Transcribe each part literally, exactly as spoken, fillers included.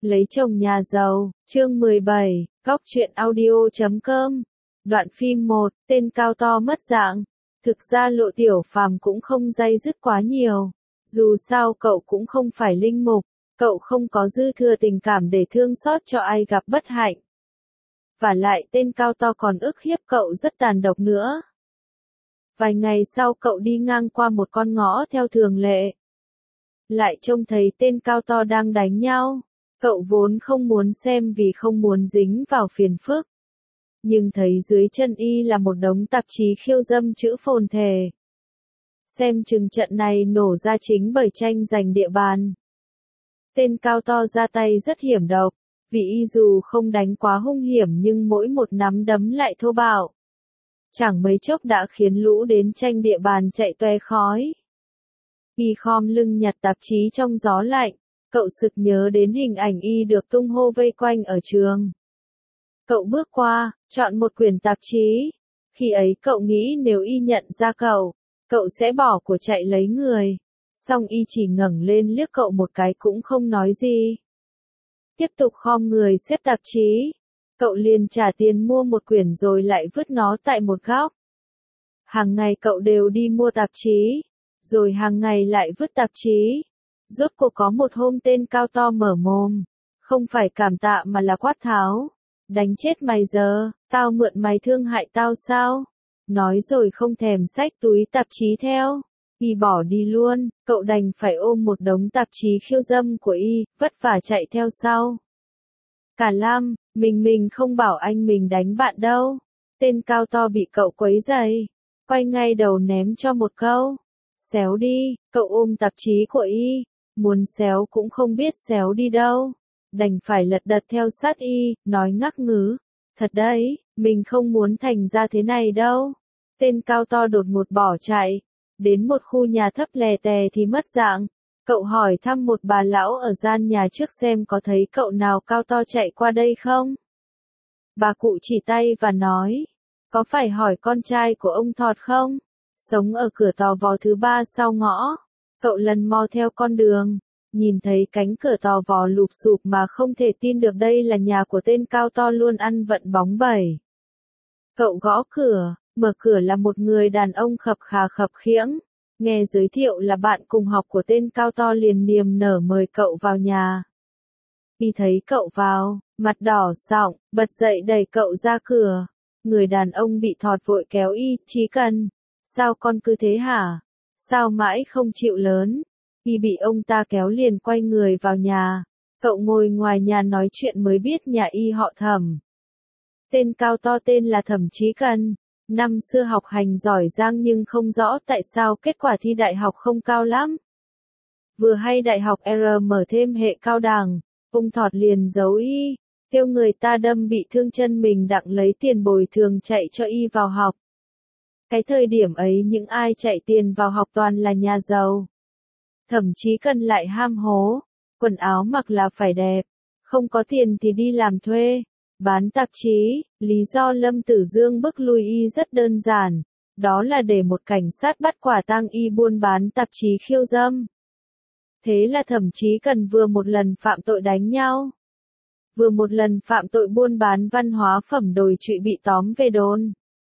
Lấy chồng nhà giàu, chương mười bảy, góc truyện audio chấm com. Đoạn phim một, tên cao to mất dạng. Thực ra Lộ Tiểu Phàm cũng không day dứt quá nhiều. Dù sao cậu cũng không phải linh mục, cậu không có dư thừa tình cảm để thương xót cho ai gặp bất hạnh. Và lại tên cao to còn ức hiếp cậu rất tàn độc nữa. Vài ngày sau cậu đi ngang qua một con ngõ theo thường lệ. Lại trông thấy tên cao to đang đánh nhau. Cậu vốn không muốn xem vì không muốn dính vào phiền phức. Nhưng thấy dưới chân y là một đống tạp chí khiêu dâm chữ phồn thể. Xem chừng trận này nổ ra chính bởi tranh giành địa bàn. Tên cao to ra tay rất hiểm độc, vì y dù không đánh quá hung hiểm nhưng mỗi một nắm đấm lại thô bạo. Chẳng mấy chốc đã khiến lũ đến tranh địa bàn chạy toe khói. Y khom lưng nhặt tạp chí trong gió lạnh. Cậu sực nhớ đến hình ảnh y được tung hô vây quanh ở trường. Cậu bước qua, chọn một quyển tạp chí. Khi ấy cậu nghĩ nếu y nhận ra cậu, cậu sẽ bỏ của chạy lấy người. Xong y chỉ ngẩng lên liếc cậu một cái cũng không nói gì. Tiếp tục khom người xếp tạp chí. Cậu liền trả tiền mua một quyển rồi lại vứt nó tại một góc. Hàng ngày cậu đều đi mua tạp chí, rồi hàng ngày lại vứt tạp chí. Rốt cuộc có một hôm tên cao to mở mồm, không phải cảm tạ mà là quát tháo. Đánh chết mày giờ, tao mượn mày thương hại tao sao? Nói rồi không thèm xách túi tạp chí theo. Y bỏ đi luôn, cậu đành phải ôm một đống tạp chí khiêu dâm của y, vất vả chạy theo sau. Cả Lam, mình mình không bảo anh mình đánh bạn đâu. Tên cao to bị cậu quấy rầy, quay ngay đầu ném cho một câu. Xéo đi, cậu ôm tạp chí của y. Muốn xéo cũng không biết xéo đi đâu. Đành phải lật đật theo sát y, nói ngắc ngứ. Thật đấy, mình không muốn thành ra thế này đâu. Tên cao to đột ngột bỏ chạy. Đến một khu nhà thấp lè tè thì mất dạng. Cậu hỏi thăm một bà lão ở gian nhà trước xem có thấy cậu nào cao to chạy qua đây không. Bà cụ chỉ tay và nói. Có phải hỏi con trai của ông Thọt không? Sống ở cửa tò vò thứ ba sau ngõ. Cậu lần mò theo con đường, nhìn thấy cánh cửa tò vò lụp xụp mà không thể tin được đây là nhà của tên cao to luôn ăn vận bóng bẩy. Cậu gõ cửa, mở cửa là một người đàn ông khập khà khập khiễng, nghe giới thiệu là bạn cùng học của tên cao to liền niềm nở mời cậu vào nhà. Khi thấy cậu vào, mặt đỏ sọng, bật dậy đẩy cậu ra cửa. Người đàn ông bị Thọt vội kéo y, Chí Cần. Sao con cứ thế hả? Sao mãi không chịu lớn? Khi bị ông ta kéo liền quay người vào nhà. Cậu ngồi ngoài nhà nói chuyện mới biết nhà y họ Thẩm. Tên cao to tên là Thẩm Chí Cần. Năm xưa học hành giỏi giang nhưng không rõ tại sao kết quả thi đại học không cao lắm. Vừa hay đại học R mở thêm hệ cao đẳng, ông Thọt liền giấu y, kêu người ta đâm bị thương chân mình đặng lấy tiền bồi thường chạy cho y vào học. Cái thời điểm ấy những ai chạy tiền vào học toàn là nhà giàu. Thậm chí cần lại ham hố, quần áo mặc là phải đẹp, không có tiền thì đi làm thuê, bán tạp chí. Lý do Lâm Tử Dương bức lui y rất đơn giản, đó là để một cảnh sát bắt quả tang y buôn bán tạp chí khiêu dâm. Thế là Thậm chí cần vừa một lần phạm tội đánh nhau, vừa một lần phạm tội buôn bán văn hóa phẩm đồi trụy bị tóm về đồn.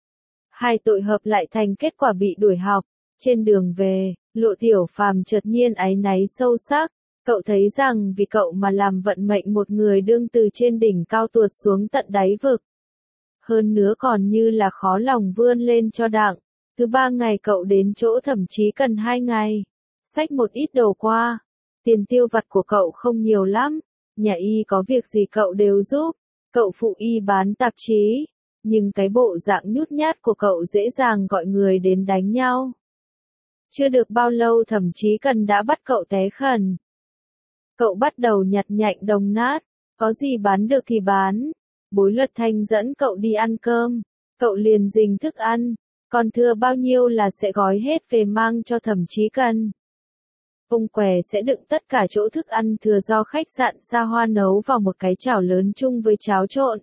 Hai tội hợp lại thành kết quả bị đuổi học. Trên đường về, Lộ Tiểu Phàm chợt nhiên áy náy sâu sắc. Cậu thấy rằng vì cậu mà làm vận mệnh một người đương từ trên đỉnh cao tuột xuống tận đáy vực. Hơn nữa còn như là khó lòng vươn lên cho đặng. Thứ ba ngày cậu đến chỗ Thậm chí cần hai ngày. Xách một ít đồ qua. Tiền tiêu vặt của cậu không nhiều lắm. Nhà y có việc gì cậu đều giúp. Cậu phụ y bán tạp chí. Nhưng cái bộ dạng nhút nhát của cậu dễ dàng gọi người đến đánh nhau. Chưa được bao lâu Thậm chí Cần đã bắt cậu té khẩn. Cậu bắt đầu nhặt nhạnh đồng nát, có gì bán được thì bán. Bối Luật Thanh dẫn cậu đi ăn cơm, cậu liền rình thức ăn, còn thừa bao nhiêu là sẽ gói hết về mang cho Thậm chí Cần. Ông què sẽ đựng tất cả chỗ thức ăn thừa do khách sạn xa hoa nấu vào một cái chảo lớn chung với cháo trộn.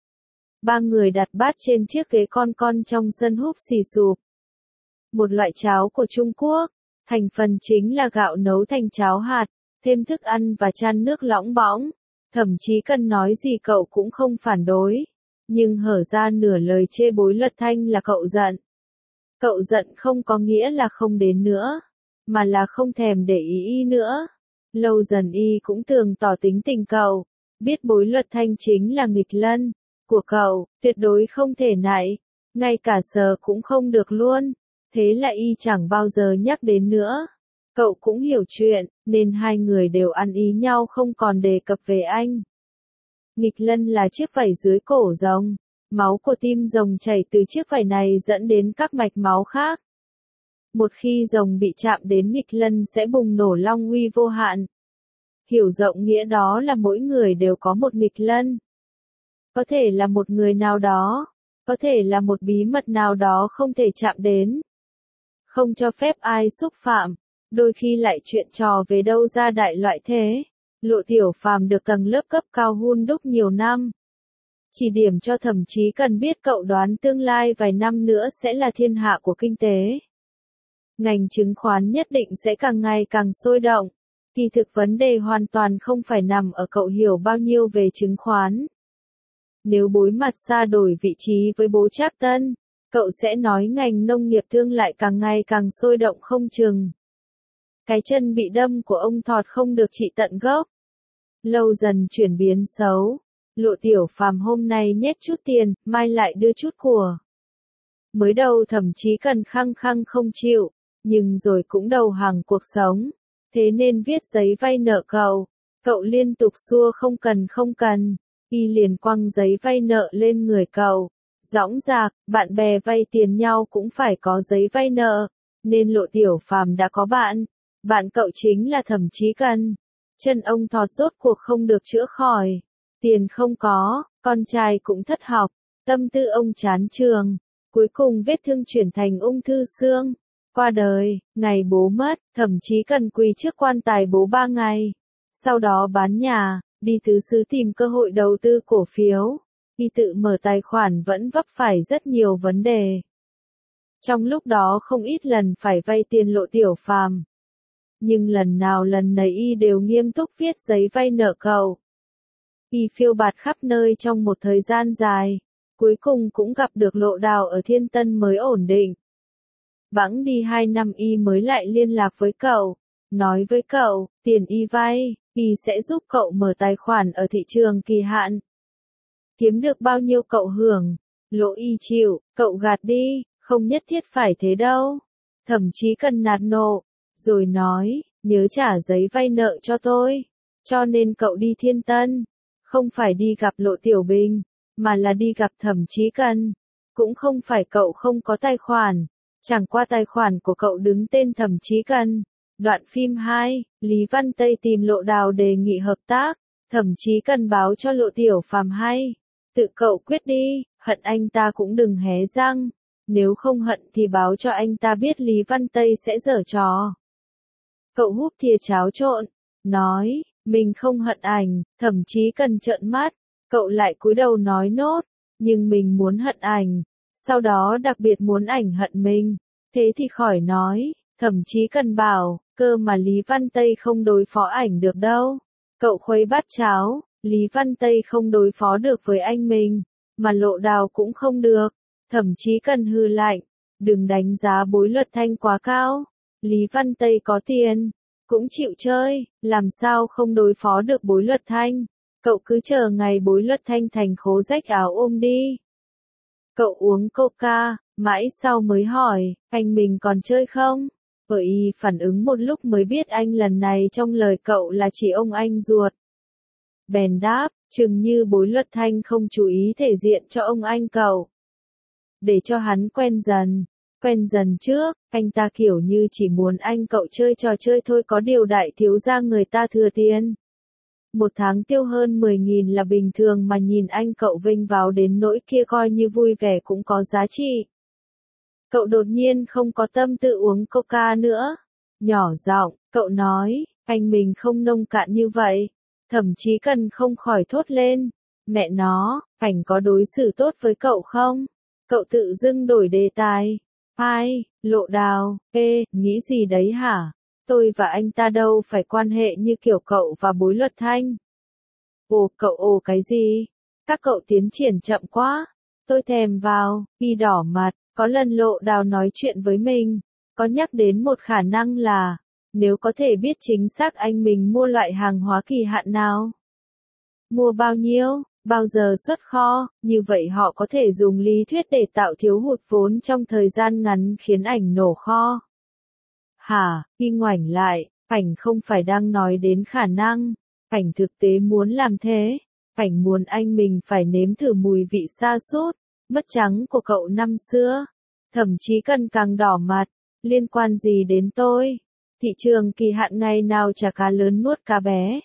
Ba người đặt bát trên chiếc ghế con con trong sân húp xì xụp. Một loại cháo của Trung Quốc, thành phần chính là gạo nấu thành cháo hạt, thêm thức ăn và chan nước lỏng bõng. Thậm chí cần nói gì cậu cũng không phản đối. Nhưng hở ra nửa lời chê bối Luật Thanh là cậu giận. Cậu giận không có nghĩa là không đến nữa, mà là không thèm để ý y nữa. Lâu dần y cũng tường tỏ tính tình cậu, biết bối Luật Thanh chính là nghịch lân của cậu, tuyệt đối không thể nại, ngay cả sờ cũng không được luôn. Thế là y chẳng bao giờ nhắc đến nữa. Cậu cũng hiểu chuyện, nên hai người đều ăn ý nhau không còn đề cập về anh. Nghịch lân là chiếc vảy dưới cổ rồng. Máu của tim rồng chảy từ chiếc vảy này dẫn đến các mạch máu khác. Một khi rồng bị chạm đến nghịch lân sẽ bùng nổ long uy vô hạn. Hiểu rộng nghĩa đó là mỗi người đều có một nghịch lân. Có thể là một người nào đó, có thể là một bí mật nào đó không thể chạm đến. Không cho phép ai xúc phạm, đôi khi lại chuyện trò về đâu ra đại loại thế. Lộ Tiểu Phàm được tầng lớp cấp cao hun đúc nhiều năm. Chỉ điểm cho thậm chí cần biết cậu đoán tương lai vài năm nữa sẽ là thiên hạ của kinh tế. Ngành chứng khoán nhất định sẽ càng ngày càng sôi động. Kỳ thực vấn đề hoàn toàn không phải nằm ở cậu hiểu bao nhiêu về chứng khoán. Nếu bối mặt xa đổi vị trí với bố Trác Tân, cậu sẽ nói ngành nông nghiệp thương lại càng ngày càng sôi động không chừng. Cái chân bị đâm của ông Thọt không được trị tận gốc. Lâu dần chuyển biến xấu. Lộ Tiểu Phàm hôm nay nhét chút tiền, mai lại đưa chút của. Mới đầu thậm chí cần khăng khăng không chịu, nhưng rồi cũng đầu hàng cuộc sống. Thế nên viết giấy vay nợ cậu. Cậu liên tục xua không cần không cần. Y liền quăng giấy vay nợ lên người cậu. Dõng dạc, bạn bè vay tiền nhau cũng phải có giấy vay nợ. Nên Lộ Tiểu Phàm đã có bạn. Bạn cậu chính là Thẩm Chí Cần. Chân ông Thọt rốt cuộc không được chữa khỏi. Tiền không có, con trai cũng thất học, tâm tư ông chán trường. Cuối cùng vết thương chuyển thành ung thư xương. Qua đời, ngày bố mất, Thẩm Chí Cần quỳ trước quan tài bố ba ngày. Sau đó bán nhà, đi tứ xứ tìm cơ hội đầu tư cổ phiếu. Y tự mở tài khoản vẫn vấp phải rất nhiều vấn đề. Trong lúc đó không ít lần phải vay tiền Lộ Tiểu Phàm. Nhưng lần nào lần nấy y đều nghiêm túc viết giấy vay nợ cậu. Y phiêu bạt khắp nơi trong một thời gian dài, cuối cùng cũng gặp được Lộ Đào ở Thiên Tân mới ổn định. Bẵng đi hai năm y mới lại liên lạc với cậu, nói với cậu, tiền y vay, y sẽ giúp cậu mở tài khoản ở thị trường kỳ hạn. Kiếm được bao nhiêu cậu hưởng, lỗ y chịu, cậu gạt đi, không nhất thiết phải thế đâu. Thậm chí cần nạt nộ, rồi nói, nhớ trả giấy vay nợ cho tôi. Cho nên cậu đi Thiên Tân, không phải đi gặp Lộ Tiểu Bình, mà là đi gặp Thẩm Chí Cần. Cũng không phải cậu không có tài khoản, chẳng qua tài khoản của cậu đứng tên Thẩm Chí Cần. Đoạn phim hai, Lý Văn Tây tìm Lộ Đào đề nghị hợp tác, Thẩm Chí Cần báo cho Lộ Tiểu Phàm hay. Tự cậu quyết đi, hận anh ta cũng đừng hé răng. Nếu không hận thì báo cho anh ta biết Lý Văn Tây sẽ giở trò. Cậu húp thìa cháo trộn, nói, mình không hận ảnh, Thậm chí Cần trợn mắt. Cậu lại cúi đầu nói nốt, nhưng mình muốn hận ảnh. Sau đó đặc biệt muốn ảnh hận mình. Thế thì khỏi nói, Thậm chí Cần bảo, cơ mà Lý Văn Tây không đối phó ảnh được đâu. Cậu khuấy bát cháo, Lý Văn Tây không đối phó được với anh mình, mà Lộ Đào cũng không được. Thậm chí Cần hư lạnh, đừng đánh giá bối Luật Thanh quá cao. Lý Văn Tây có tiền, cũng chịu chơi, làm sao không đối phó được bối Luật Thanh. Cậu cứ chờ ngày bối Luật Thanh thành khố rách áo ôm đi. Cậu uống coca, mãi sau mới hỏi, anh mình còn chơi không? Bởi y phản ứng một lúc mới biết anh lần này trong lời cậu là chỉ ông anh ruột. Bèn đáp, chừng như bối Luật Thanh không chú ý thể diện cho ông anh cậu. Để cho hắn quen dần. Quen dần trước, anh ta kiểu như chỉ muốn anh cậu chơi trò chơi thôi, có điều đại thiếu gia người ta thừa tiền. Một tháng tiêu hơn mười nghìn là bình thường, mà nhìn anh cậu vênh váo đến nỗi kia coi như vui vẻ cũng có giá trị. Cậu đột nhiên không có tâm tự uống coca nữa. Nhỏ giọng, cậu nói, anh mình không nông cạn như vậy. Thậm chí Cần không khỏi thốt lên. Mẹ nó, ảnh có đối xử tốt với cậu không? Cậu tự dưng đổi đề tài. Ai, Lộ Đào, ê, nghĩ gì đấy hả? Tôi và anh ta đâu phải quan hệ như kiểu cậu và bối Luật Thanh. Ồ, cậu ồ cái gì? Các cậu tiến triển chậm quá. Tôi thèm vào, y đỏ mặt, có lần Lộ Đào nói chuyện với mình, có nhắc đến một khả năng là, nếu có thể biết chính xác anh mình mua loại hàng hóa kỳ hạn nào, mua bao nhiêu, bao giờ xuất kho, như vậy họ có thể dùng lý thuyết để tạo thiếu hụt vốn trong thời gian ngắn khiến ảnh nổ kho. Hả, khi ngoảnh lại, ảnh không phải đang nói đến khả năng, ảnh thực tế muốn làm thế, ảnh muốn anh mình phải nếm thử mùi vị sa sút, mất trắng của cậu năm xưa. Thậm chí Cần càng đỏ mặt, liên quan gì đến tôi? Thị trường kỳ hạn ngày nào chả cá lớn nuốt cá bé.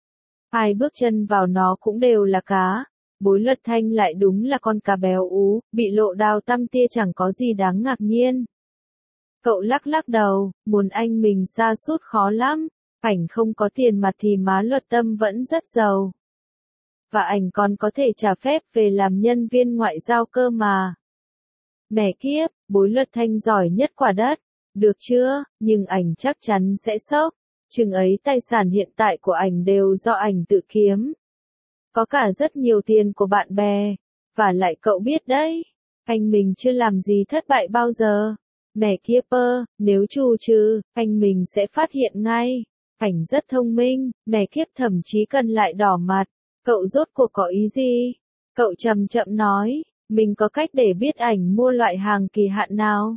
Ai bước chân vào nó cũng đều là cá. Bối Luật Thanh lại đúng là con cá béo ú, bị Lộ Đào tăm tia chẳng có gì đáng ngạc nhiên. Cậu lắc lắc đầu, muốn anh mình sa sút khó lắm, ảnh không có tiền mặt thì má Luật Tâm vẫn rất giàu. Và ảnh còn có thể trả phép về làm nhân viên ngoại giao cơ mà. Mẹ kiếp, Bối Luật Thanh giỏi nhất quả đất, được chưa, nhưng ảnh chắc chắn sẽ sốc, chừng ấy tài sản hiện tại của ảnh đều do ảnh tự kiếm. Có cả rất nhiều tiền của bạn bè, và lại cậu biết đấy, anh mình chưa làm gì thất bại bao giờ. Mẹ kia pơ, nếu trù trừ, anh mình sẽ phát hiện ngay. Ảnh rất thông minh, mẹ kiếp thậm chí Cần lại đỏ mặt. Cậu rốt cuộc có ý gì? Cậu chậm chậm nói, mình có cách để biết ảnh mua loại hàng kỳ hạn nào.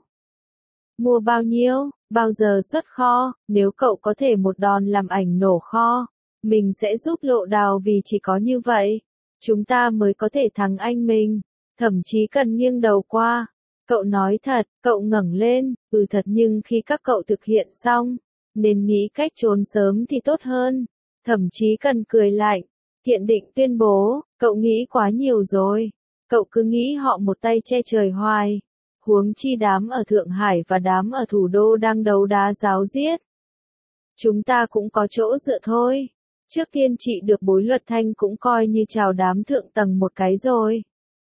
Mua bao nhiêu, bao giờ xuất kho, nếu cậu có thể một đòn làm ảnh nổ kho, mình sẽ giúp Lộ Đào vì chỉ có như vậy, chúng ta mới có thể thắng anh mình. Thậm chí Cần nghiêng đầu qua. Cậu nói thật, cậu ngẩng lên, ừ thật nhưng khi các cậu thực hiện xong, nên nghĩ cách trốn sớm thì tốt hơn. Thậm chí Cần cười lạnh, Thiện Định tuyên bố, cậu nghĩ quá nhiều rồi, cậu cứ nghĩ họ một tay che trời hoài. Huống chi đám ở Thượng Hải và đám ở thủ đô đang đấu đá ráo riết. Chúng ta cũng có chỗ dựa thôi. Trước tiên chị được Bối Luật Thanh cũng coi như chào đám thượng tầng một cái rồi.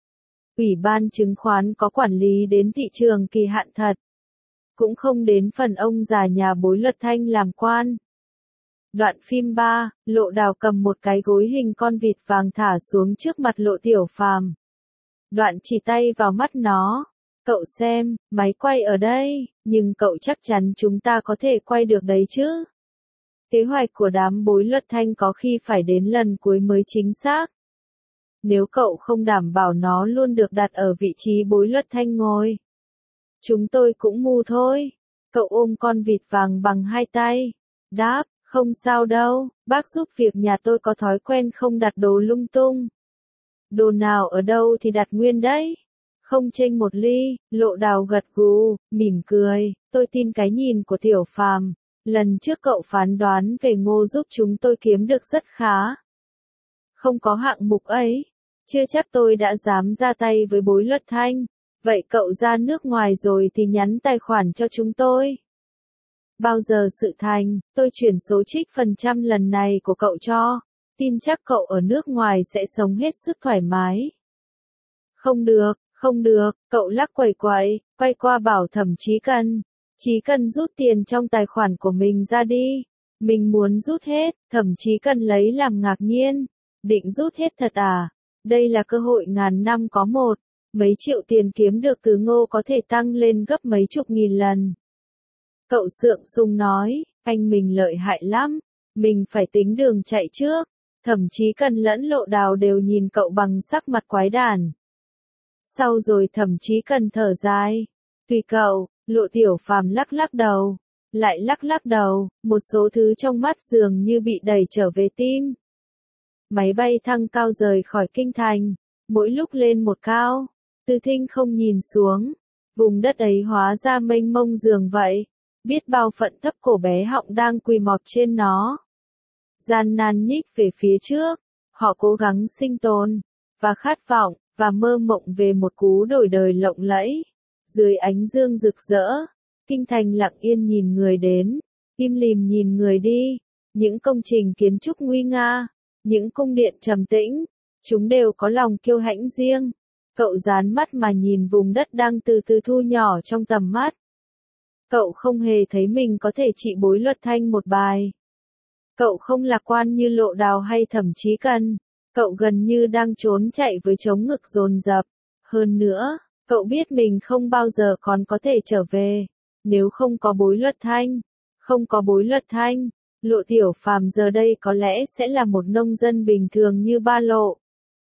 Ủy ban chứng khoán có quản lý đến thị trường kỳ hạn thật. Cũng không đến phần ông già nhà Bối Luật Thanh làm quan. Đoạn phim ba, Lộ Đào cầm một cái gối hình con vịt vàng thả xuống trước mặt Lộ Tiểu Phàm. Đoạn chỉ tay vào mắt nó. Cậu xem, máy quay ở đây, nhưng cậu chắc chắn chúng ta có thể quay được đấy chứ. Kế hoạch của đám Bối Luật Thanh có khi phải đến lần cuối mới chính xác. Nếu cậu không đảm bảo nó luôn được đặt ở vị trí Bối Luật Thanh ngồi, chúng tôi cũng mù thôi. Cậu ôm con vịt vàng bằng hai tay. Đáp, không sao đâu, bác giúp việc nhà tôi có thói quen không đặt đồ lung tung. Đồ nào ở đâu thì đặt nguyên đấy. Không chênh một ly, Lộ Đào gật gù, mỉm cười, tôi tin cái nhìn của Tiểu Phàm. Lần trước cậu phán đoán về Ngô giúp chúng tôi kiếm được rất khá. Không có hạng mục ấy, chưa chắc tôi đã dám ra tay với Bối Luật Thanh. Vậy cậu ra nước ngoài rồi thì nhắn tài khoản cho chúng tôi. Bao giờ sự thành, tôi chuyển số trích phần trăm lần này của cậu cho. Tin chắc cậu ở nước ngoài sẽ sống hết sức thoải mái. Không được, không được, cậu lắc quẩy quẩy, quay qua bảo Thẩm Chí Cần. Chí Cần rút tiền trong tài khoản của mình ra đi. Mình muốn rút hết, Thẩm Chí Cần lấy làm ngạc nhiên. Định rút hết thật à? Đây là cơ hội ngàn năm có một. Mấy triệu tiền kiếm được từ Ngô có thể tăng lên gấp mấy chục nghìn lần. Cậu sượng sung nói, anh mình lợi hại lắm. Mình phải tính đường chạy trước. Thậm chí Cần lẫn Lộ Đào đều nhìn cậu bằng sắc mặt quái đản. Sau rồi Thậm chí Cần thở dài. Tùy cậu, Lộ Tiểu Phàm lắc lắc đầu. Lại lắc lắc đầu, một số thứ trong mắt dường như bị đẩy trở về tim. Máy bay thăng cao rời khỏi kinh thành. Mỗi lúc lên một cao, Từ Thinh không nhìn xuống. Vùng đất ấy hóa ra mênh mông dường vậy. Biết bao phận thấp cổ bé họng đang quỳ mọp trên nó. Gian nan nhích về phía trước. Họ cố gắng sinh tồn, và khát vọng, và mơ mộng về một cú đổi đời lộng lẫy. Dưới ánh dương rực rỡ, kinh thành lặng yên nhìn người đến, im lìm nhìn người đi. Những công trình kiến trúc nguy nga, những cung điện trầm tĩnh, chúng đều có lòng kiêu hãnh riêng. Cậu dán mắt mà nhìn vùng đất đang từ từ thu nhỏ trong tầm mắt. Cậu không hề thấy mình có thể trị Bối Luật Thanh một bài. Cậu không lạc quan như Lộ Đào hay Thẩm Chí Cần. Cậu gần như đang trốn chạy với chống ngực dồn dập. Hơn nữa, cậu biết mình không bao giờ còn có thể trở về. Nếu không có Bối Luật Thanh, không có Bối Luật Thanh, Lộ Tiểu Phàm giờ đây có lẽ sẽ là một nông dân bình thường như ba Lộ.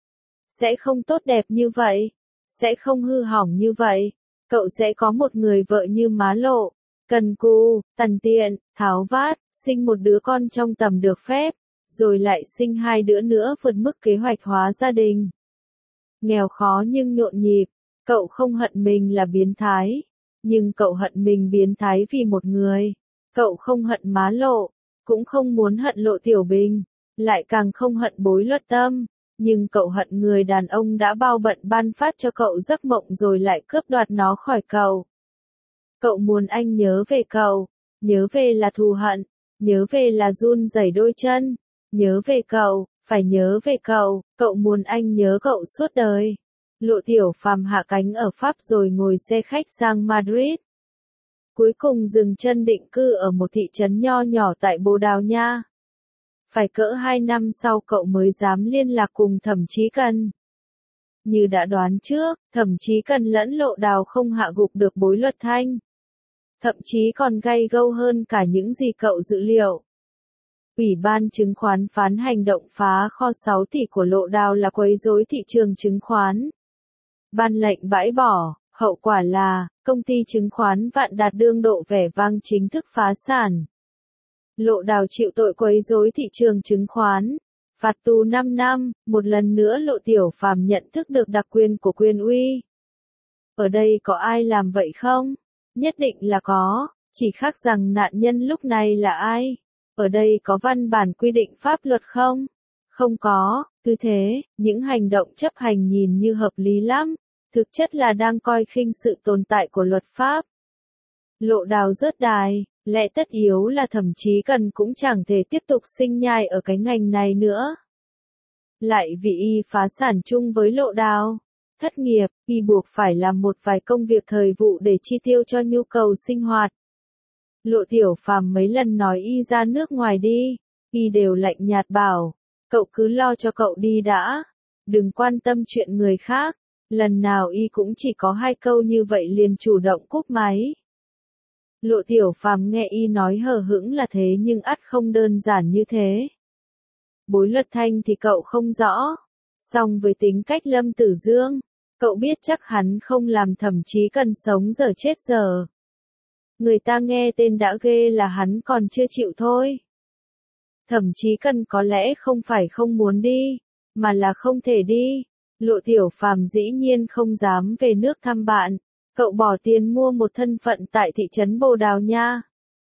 Sẽ không tốt đẹp như vậy, sẽ không hư hỏng như vậy. Cậu sẽ có một người vợ như má Lộ, cần cù, tằn tiện, tháo vát, sinh một đứa con trong tầm được phép, rồi lại sinh hai đứa nữa vượt mức kế hoạch hóa gia đình. Nghèo khó nhưng nhộn nhịp, cậu không hận mình là biến thái, nhưng cậu hận mình biến thái vì một người. Cậu không hận má Lộ, cũng không muốn hận Lộ Tiểu Bình, lại càng không hận Bối Luật Tâm, nhưng cậu hận người đàn ông đã bao bận ban phát cho cậu giấc mộng rồi lại cướp đoạt nó khỏi cậu. Cậu muốn anh nhớ về cậu, nhớ về là thù hận, nhớ về là run rẩy đôi chân, nhớ về cậu, phải nhớ về cậu, cậu muốn anh nhớ cậu suốt đời. Lộ Tiểu Phàm hạ cánh ở Pháp rồi ngồi xe khách sang Madrid. Cuối cùng dừng chân định cư ở một thị trấn nho nhỏ tại Bồ Đào Nha. Phải cỡ hai năm sau cậu mới dám liên lạc cùng Thẩm Chí Cần. Như đã đoán trước, Thẩm Chí Cần lẫn Lộ Đào không hạ gục được Bối Luật Thanh. Thậm chí còn gay gâu hơn cả những gì cậu dự liệu. Ủy ban chứng khoán phán hành động phá kho sáu tỷ của Lộ Đào là quấy rối thị trường chứng khoán. Ban lệnh bãi bỏ, hậu quả là, công ty chứng khoán Vạn Đạt đương độ vẻ vang chính thức phá sản. Lộ Đào chịu tội quấy rối thị trường chứng khoán, phạt tù năm năm, một lần nữa Lộ Tiểu Phàm nhận thức được đặc quyền của quyền uy. Ở đây có ai làm vậy không? Nhất định là có, chỉ khác rằng nạn nhân lúc này là ai? Ở đây có văn bản quy định pháp luật không? Không có, cứ thế, những hành động chấp hành nhìn như hợp lý lắm, thực chất là đang coi khinh sự tồn tại của luật pháp. Lộ Đào rớt đài, lẽ tất yếu là Thẩm Chí Cần cũng chẳng thể tiếp tục sinh nhai ở cái ngành này nữa. Lại vì y phá sản chung với Lộ Đào, thất nghiệp, y buộc phải làm một vài công việc thời vụ để chi tiêu cho nhu cầu sinh hoạt. Lộ Tiểu Phàm mấy lần nói y ra nước ngoài đi, y đều lạnh nhạt bảo, cậu cứ lo cho cậu đi đã, đừng quan tâm chuyện người khác. Lần nào y cũng chỉ có hai câu như vậy liền chủ động cúp máy. Lộ Tiểu Phàm nghe y nói hờ hững là thế nhưng ắt không đơn giản như thế. Bối Luật Thanh thì cậu không rõ. Song với tính cách Lâm Tử Dương, cậu biết chắc hắn không làm Thẩm Chí Cần sống giờ chết giờ. Người ta nghe tên đã ghê là hắn còn chưa chịu thôi. Thẩm Chí Cần có lẽ không phải không muốn đi, mà là không thể đi. Lộ Tiểu Phàm dĩ nhiên không dám về nước thăm bạn. Cậu bỏ tiền mua một thân phận tại thị trấn Bồ Đào Nha.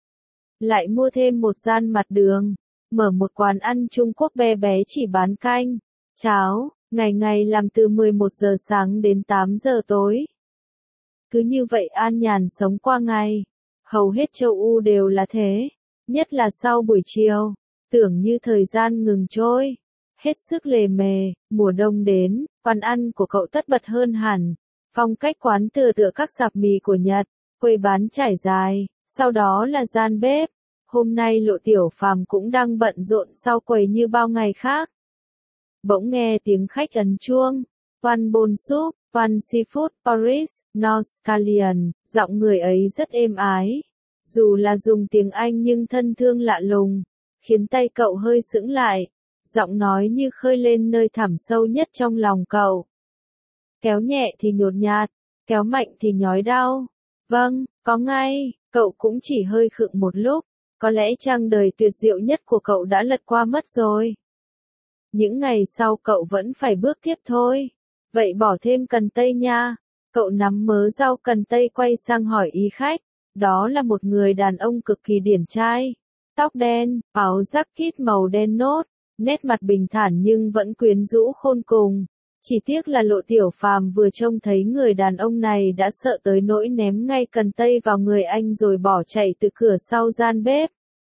Lại mua thêm một gian mặt đường. Mở một quán ăn Trung Quốc bé bé chỉ bán canh, cháo, ngày ngày làm từ mười một giờ sáng đến tám giờ tối. Cứ như vậy an nhàn sống qua ngày. Hầu hết châu U đều là thế. Nhất là sau buổi chiều. Tưởng như thời gian ngừng trôi. Hết sức lề mề, mùa đông đến, quán ăn của cậu tất bật hơn hẳn. Phong cách quán tựa tựa các sạp mì của Nhật, quầy bán trải dài, sau đó là gian bếp. Hôm nay Lộ Tiểu Phàm cũng đang bận rộn sau quầy như bao ngày khác. Bỗng nghe tiếng khách ấn chuông. One bowl soup, one seafood porridge, no scallion, giọng người ấy rất êm ái. Dù là dùng tiếng Anh nhưng thân thương lạ lùng, khiến tay cậu hơi sững lại. Giọng nói như khơi lên nơi thẳm sâu nhất trong lòng cậu. Kéo nhẹ thì nhột nhạt, kéo mạnh thì nhói đau. Vâng, có ngay, cậu cũng chỉ hơi khựng một lúc. Có lẽ chặng đời tuyệt diệu nhất của cậu đã lật qua mất rồi. Những ngày sau cậu vẫn phải bước tiếp thôi. Vậy bỏ thêm cần tây nha. Cậu nắm mớ rau cần tây quay sang hỏi ý khách. Đó là một người đàn ông cực kỳ điển trai. Tóc đen, áo jacket màu đen nốt. Nét mặt bình thản nhưng vẫn quyến rũ khôn cùng. Chỉ tiếc là Lộ Tiểu Phàm vừa trông thấy người đàn ông này đã sợ tới nỗi ném ngay cần tây vào người anh rồi bỏ chạy từ cửa sau gian bếp.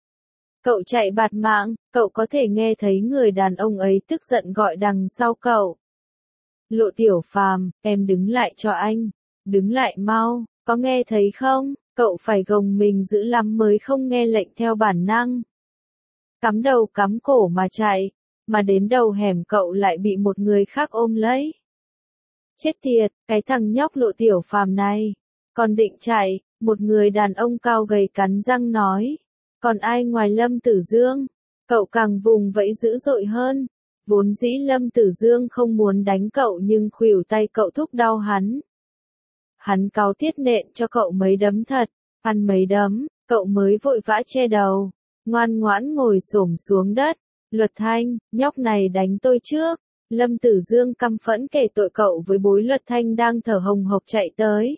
Cậu chạy bạt mạng, cậu có thể nghe thấy người đàn ông ấy tức giận gọi đằng sau cậu. Lộ Tiểu Phàm, em đứng lại cho anh. Đứng lại mau, có nghe thấy không? Cậu phải gồng mình dữ lắm mới không nghe lệnh theo bản năng. Cắm đầu cắm cổ mà chạy. mà đến đầu hẻm cậu lại bị một người khác ôm lấy. Chết tiệt, cái thằng nhóc Lộ Tiểu Phàm này, còn định chạy, một người đàn ông cao gầy cắn răng nói. Còn ai ngoài Lâm Tử Dương? Cậu càng vùng vẫy dữ dội hơn. Vốn dĩ Lâm Tử Dương không muốn đánh cậu nhưng khuỷu tay cậu thúc đau hắn. Hắn cáu tiết nện cho cậu mấy đấm thật, ăn mấy đấm, cậu mới vội vã che đầu, ngoan ngoãn ngồi xổm xuống đất. Luật Thanh, nhóc này đánh tôi trước. Lâm Tử Dương căm phẫn kể tội cậu với bối Luật Thanh đang thở hồng hộc chạy tới.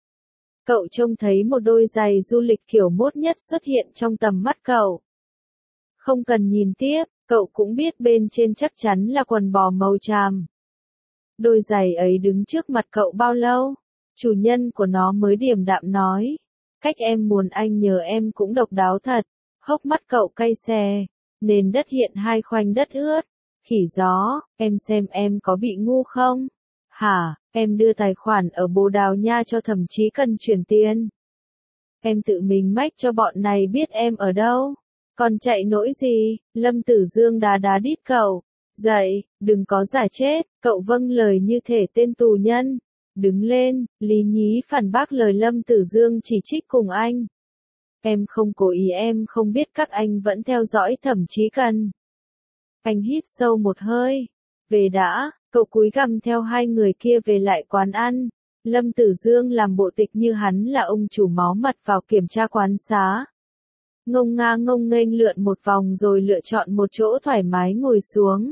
Cậu trông thấy một đôi giày du lịch kiểu mốt nhất xuất hiện trong tầm mắt cậu. Không cần nhìn tiếp, cậu cũng biết bên trên chắc chắn là quần bò màu tràm. Đôi giày ấy đứng trước mặt cậu bao lâu? Chủ nhân của nó mới điềm đạm nói. Cách em muốn anh nhớ em cũng độc đáo thật. Hốc mắt cậu cay xè. Nền đất hiện hai khoanh đất ướt. Khỉ gió, em xem em có bị ngu không? Hả, em đưa tài khoản ở Bồ Đào Nha cho thậm chí cần chuyển tiền. Em tự mình mách cho bọn này biết em ở đâu. Còn chạy nỗi gì? Lâm Tử Dương đá đá đít cậu. Dậy, đừng có giả chết, cậu vâng lời như thể tên tù nhân. Đứng lên, Lý Nhí phản bác lời Lâm Tử Dương chỉ trích cùng anh. Em không cố ý, em không biết các anh vẫn theo dõi thậm chí cần. Anh hít sâu một hơi. Về đã, cậu cúi gằm theo hai người kia về lại quán ăn. Lâm Tử Dương làm bộ tịch như hắn là ông chủ máu mặt vào kiểm tra quán xá. Ngông nga ngông nghênh lượn một vòng rồi lựa chọn một chỗ thoải mái ngồi xuống.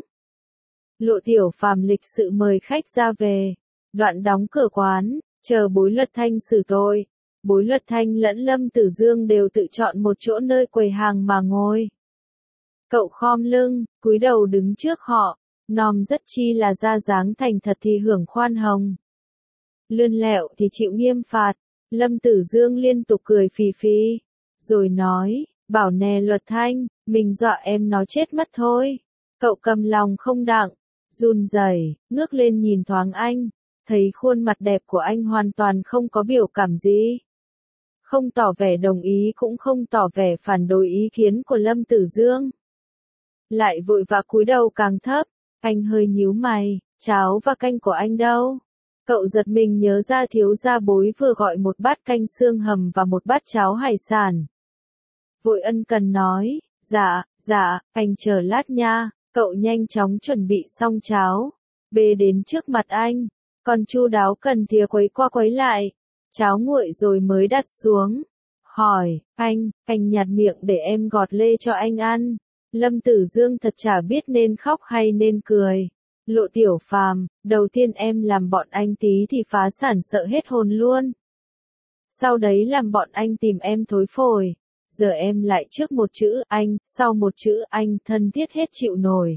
Lộ Tiểu Phàm lịch sự mời khách ra về. Đoạn đóng cửa quán, chờ bối Luật Thanh xử tội. Bối Luật Thanh lẫn Lâm Tử Dương đều tự chọn một chỗ nơi quầy hàng mà ngồi. Cậu khom lưng, cúi đầu đứng trước họ, nom rất chi là ra dáng thành thật thì hưởng khoan hồng. Lươn lẹo thì chịu nghiêm phạt. Lâm Tử Dương liên tục cười phì phì, rồi nói, bảo nè Luật Thanh, mình dọa em nó chết mất thôi. Cậu cầm lòng không đặng, run rẩy, ngước lên nhìn thoáng anh, thấy khuôn mặt đẹp của anh hoàn toàn không có biểu cảm gì. Không tỏ vẻ đồng ý cũng không tỏ vẻ phản đối ý kiến của Lâm Tử Dương. Lại vội vã cúi đầu càng thấp, anh hơi nhíu mày, cháo và canh của anh đâu? Cậu giật mình nhớ ra thiếu gia Bối vừa gọi một bát canh xương hầm và một bát cháo hải sản. Vội ân cần nói, dạ, dạ, anh chờ lát nha. Cậu nhanh chóng chuẩn bị xong cháo, bê đến trước mặt anh, còn chu đáo cần thìa khuấy qua khuấy lại. Cháo nguội rồi mới đặt xuống. Hỏi, anh, anh nhạt miệng để em gọt lê cho anh ăn. Lâm Tử Dương thật chả biết nên khóc hay nên cười. Lộ Tiểu Phàm, đầu tiên em làm bọn anh tí thì phá sản sợ hết hồn luôn. Sau đấy làm bọn anh tìm em thối phổi. Giờ em lại trước một chữ anh, sau một chữ anh, thân thiết hết chịu nổi.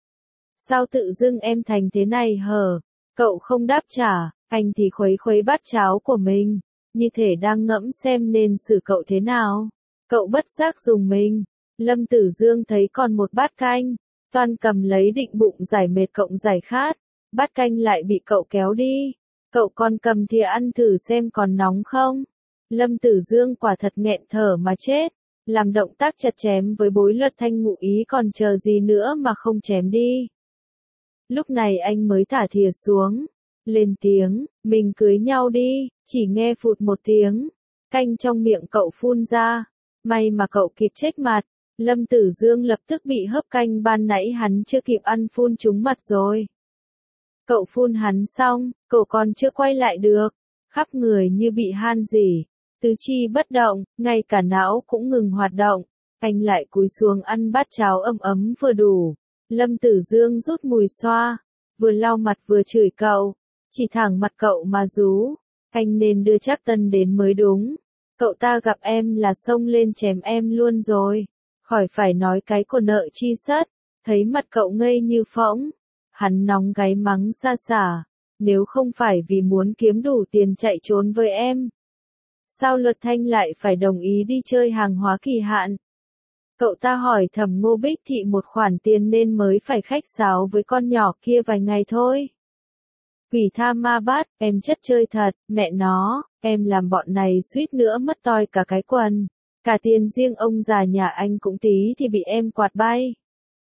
Sao tự dưng em thành thế này hờ? Cậu không đáp trả, anh thì khuấy khuấy bát cháo của mình, như thể đang ngẫm xem nên xử cậu thế nào. Cậu bất giác dùng mình. Lâm Tử Dương thấy còn một bát canh, toan cầm lấy định bụng giải mệt cộng giải khát, bát canh lại bị cậu kéo đi. Cậu còn cầm thìa ăn thử xem còn nóng không? Lâm Tử Dương quả thật nghẹn thở mà chết, làm động tác chặt chém với Bối Luật Thanh ngụ ý còn chờ gì nữa mà không chém đi. Lúc này anh mới thả thìa xuống, lên tiếng, mình cưới nhau đi, chỉ nghe phụt một tiếng, canh trong miệng cậu phun ra, may mà cậu kịp trách mặt. Lâm Tử Dương lập tức bị hớp canh ban nãy hắn chưa kịp ăn phun trúng mặt rồi. Cậu phun hắn xong, cậu còn chưa quay lại được, khắp người như bị han rỉ, tứ chi bất động, ngay cả não cũng ngừng hoạt động. Anh lại cúi xuống ăn bát cháo ấm ấm vừa đủ. Lâm Tử Dương rút mùi xoa, vừa lau mặt vừa chửi cậu, chỉ thẳng mặt cậu mà rú. Anh nên đưa Trác Tân đến mới đúng. Cậu ta gặp em là xông lên chém em luôn rồi. Khỏi phải nói cái của nợ chi sất. Thấy mặt cậu ngây như phỗng, hắn nóng gáy mắng xa xả. Nếu không phải vì muốn kiếm đủ tiền chạy trốn với em, sao Luật Thanh lại phải đồng ý đi chơi hàng hóa kỳ hạn? Cậu ta hỏi thầm Ngô Bích Thị một khoản tiền nên mới phải khách sáo với con nhỏ kia vài ngày thôi. Quỷ tha ma bát, em chất chơi thật, mẹ nó, em làm bọn này suýt nữa mất toi cả cái quần. Cả tiền riêng ông già nhà anh cũng tí thì bị em quạt bay.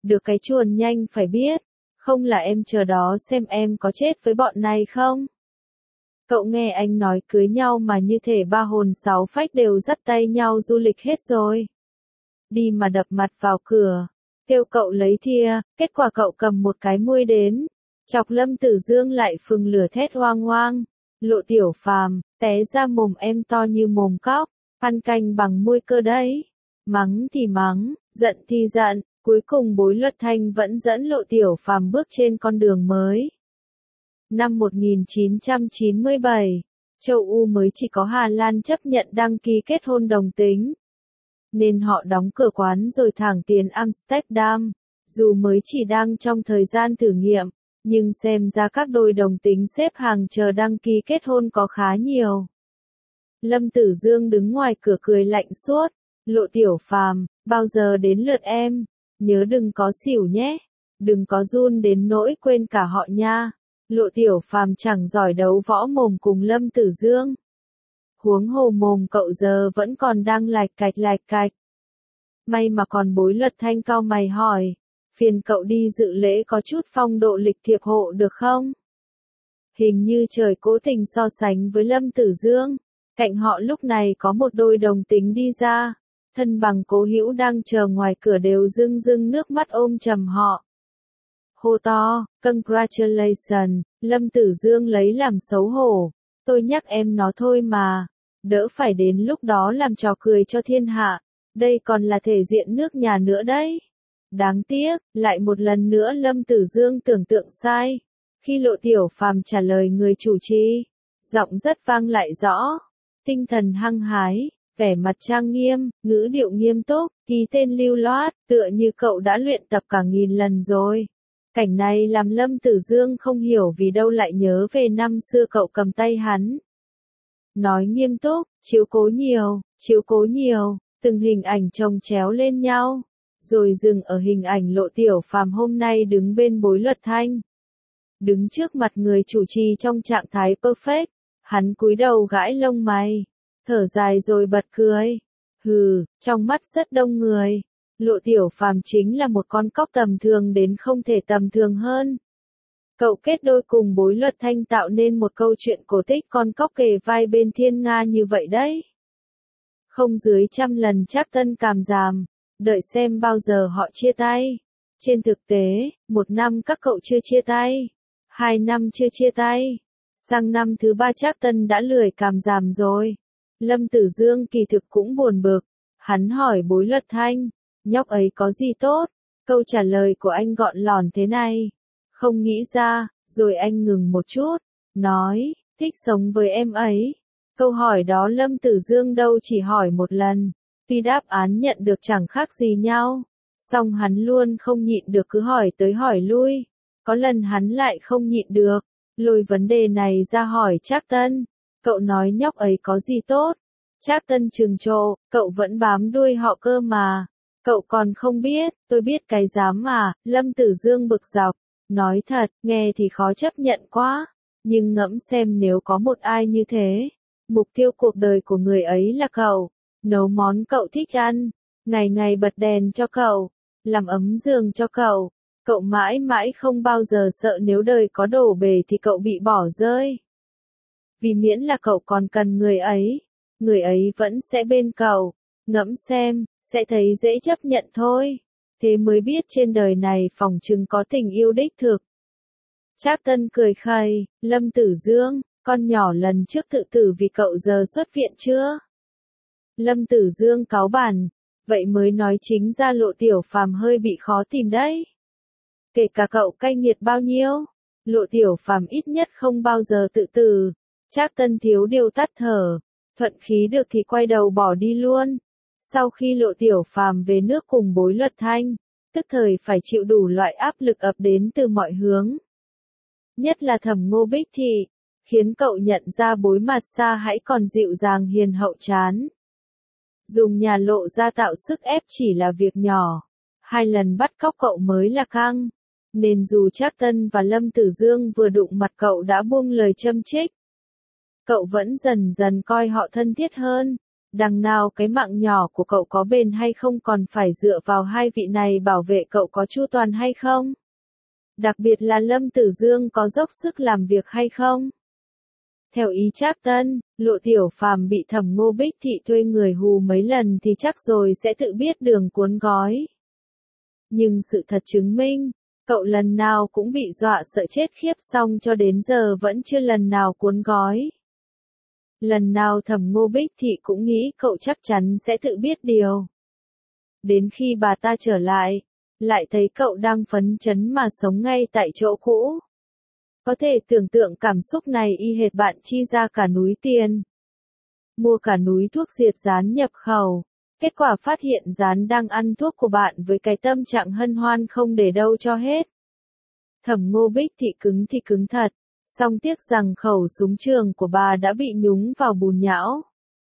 Được cái chuồn nhanh phải biết, không là em chờ đó xem em có chết với bọn này không. Cậu nghe anh nói cưới nhau mà như thể ba hồn sáu phách đều dắt tay nhau du lịch hết rồi. Đi mà đập mặt vào cửa, kêu cậu lấy thìa, kết quả cậu cầm một cái muôi đến, chọc Lâm Tử Dương lại phừng lửa thét hoang hoang. Lộ Tiểu Phàm, té ra mồm em to như mồm cóc, ăn canh bằng muôi cơ đấy. Mắng thì mắng, giận thì giận, cuối cùng Bối Luật Thanh vẫn dẫn Lộ Tiểu Phàm bước trên con đường mới. Năm một nghìn chín trăm chín mươi bảy, châu Âu mới chỉ có Hà Lan chấp nhận đăng ký kết hôn đồng tính. Nên họ đóng cửa quán rồi thẳng tiến Amsterdam. Dù mới chỉ đang trong thời gian thử nghiệm, nhưng xem ra các đôi đồng tính xếp hàng chờ đăng ký kết hôn có khá nhiều. Lâm Tử Dương đứng ngoài cửa cười lạnh suốt. Lộ Tiểu Phàm, bao giờ đến lượt em? Nhớ đừng có xỉu nhé. Đừng có run đến nỗi quên cả họ nha. Lộ Tiểu Phàm chẳng giỏi đấu võ mồm cùng Lâm Tử Dương. Huống hồ mồm cậu giờ vẫn còn đang lạch cạch lạch cạch. May mà còn Bối Luật Thanh cau mày hỏi. Phiền cậu đi dự lễ có chút phong độ lịch thiệp hộ được không? Hình như trời cố tình so sánh với Lâm Tử Dương. Cạnh họ lúc này có một đôi đồng tính đi ra. Thân bằng Cố Hữu đang chờ ngoài cửa đều rưng rưng nước mắt ôm chầm họ. Hô to, congratulations, Lâm Tử Dương lấy làm xấu hổ. Tôi nhắc em nó thôi mà. Đỡ phải đến lúc đó làm trò cười cho thiên hạ. Đây còn là thể diện nước nhà nữa đấy. Đáng tiếc, lại một lần nữa Lâm Tử Dương tưởng tượng sai. Khi Lộ Tiểu Phàm trả lời người chủ trì, giọng rất vang lại rõ. Tinh thần hăng hái, vẻ mặt trang nghiêm, ngữ điệu nghiêm túc, ký tên lưu loát, tựa như cậu đã luyện tập cả nghìn lần rồi. Cảnh này làm Lâm Tử Dương không hiểu vì đâu lại nhớ về năm xưa cậu cầm tay hắn. Nói nghiêm túc, chiếu cố nhiều, chiếu cố nhiều, từng hình ảnh chồng chéo lên nhau, rồi dừng ở hình ảnh Lộ Tiểu Phàm hôm nay đứng bên Bối Luật Thanh. Đứng trước mặt người chủ trì trong trạng thái perfect, hắn cúi đầu gãi lông mày, thở dài rồi bật cười. Hừ, trong mắt rất đông người, Lộ Tiểu Phàm chính là một con cóc tầm thường đến không thể tầm thường hơn. Cậu kết đôi cùng Bối Luật Thanh tạo nên một câu chuyện cổ tích con cóc kề vai bên thiên nga như vậy đấy. Không dưới trăm lần Trác Tân cảm giảm, đợi xem bao giờ họ chia tay. Trên thực tế, một năm các cậu chưa chia tay, hai năm chưa chia tay, sang năm thứ ba Trác Tân đã lười cảm giảm rồi. Lâm Tử Dương kỳ thực cũng buồn bực, hắn hỏi Bối Luật Thanh, nhóc ấy có gì tốt? Câu trả lời của anh gọn lỏn thế này, không nghĩ ra, rồi anh ngừng một chút, nói, thích sống với em ấy. Câu hỏi đó Lâm Tử Dương đâu chỉ hỏi một lần, tuy đáp án nhận được chẳng khác gì nhau, song hắn luôn không nhịn được cứ hỏi tới hỏi lui. Có lần hắn lại không nhịn được, lôi vấn đề này ra hỏi Trác Tân, cậu nói nhóc ấy có gì tốt? Trác Tân trừng trộ, cậu vẫn bám đuôi họ cơ mà. Cậu còn không biết, tôi biết cái dám mà. Lâm Tử Dương bực dọc, nói thật, nghe thì khó chấp nhận quá, nhưng ngẫm xem nếu có một ai như thế, mục tiêu cuộc đời của người ấy là cậu, nấu món cậu thích ăn, ngày ngày bật đèn cho cậu, làm ấm giường cho cậu, cậu mãi mãi không bao giờ sợ nếu đời có đổ bể thì cậu bị bỏ rơi. Vì miễn là cậu còn cần người ấy, người ấy vẫn sẽ bên cậu, ngẫm xem, sẽ thấy dễ chấp nhận thôi. Thế mới biết trên đời này phỏng chừng có tình yêu đích thực. Trác Tân cười khẩy, Lâm Tử Dương, con nhỏ lần trước tự tử vì cậu giờ xuất viện chưa? Lâm Tử Dương cáu bản, vậy mới nói chính ra Lộ Tiểu Phàm hơi bị khó tìm đấy. Kể cả cậu cay nghiệt bao nhiêu, Lộ Tiểu Phàm ít nhất không bao giờ tự tử. Trác Tân thiếu điều tắt thở, thuận khí được thì quay đầu bỏ đi luôn. Sau khi Lộ Tiểu Phàm về nước cùng Bối Luật Thanh, tức thời phải chịu đủ loại áp lực ập đến từ mọi hướng. Nhất là Thẩm Ngô Bích Thị, khiến cậu nhận ra Bối Mạt Sa hãy còn dịu dàng hiền hậu chán. Dùng nhà Lộ ra tạo sức ép chỉ là việc nhỏ, hai lần bắt cóc cậu mới là căng, nên dù Trác Tân và Lâm Tử Dương vừa đụng mặt cậu đã buông lời châm chích, cậu vẫn dần dần coi họ thân thiết hơn. Đằng nào cái mạng nhỏ của cậu có bền hay không còn phải dựa vào hai vị này bảo vệ cậu có chu toàn hay không? Đặc biệt là Lâm Tử Dương có dốc sức làm việc hay không? Theo ý Trác Tân, Lộ Tiểu Phàm bị Thẩm Ngô Bích Thị thuê người hù mấy lần thì chắc rồi sẽ tự biết đường cuốn gói. Nhưng sự thật chứng minh, cậu lần nào cũng bị dọa sợ chết khiếp xong cho đến giờ vẫn chưa lần nào cuốn gói. Lần nào Thẩm Ngô Bích Thị cũng nghĩ cậu chắc chắn sẽ tự biết điều. Đến khi bà ta trở lại, lại thấy cậu đang phấn chấn mà sống ngay tại chỗ cũ. Có thể tưởng tượng cảm xúc này y hệt bạn chi ra cả núi tiền. Mua cả núi thuốc diệt gián nhập khẩu. Kết quả phát hiện gián đang ăn thuốc của bạn với cái tâm trạng hân hoan không để đâu cho hết. Thẩm Ngô Bích Thị cứng thì cứng thật. Song tiếc rằng khẩu súng trường của bà đã bị nhúng vào bùn nhão.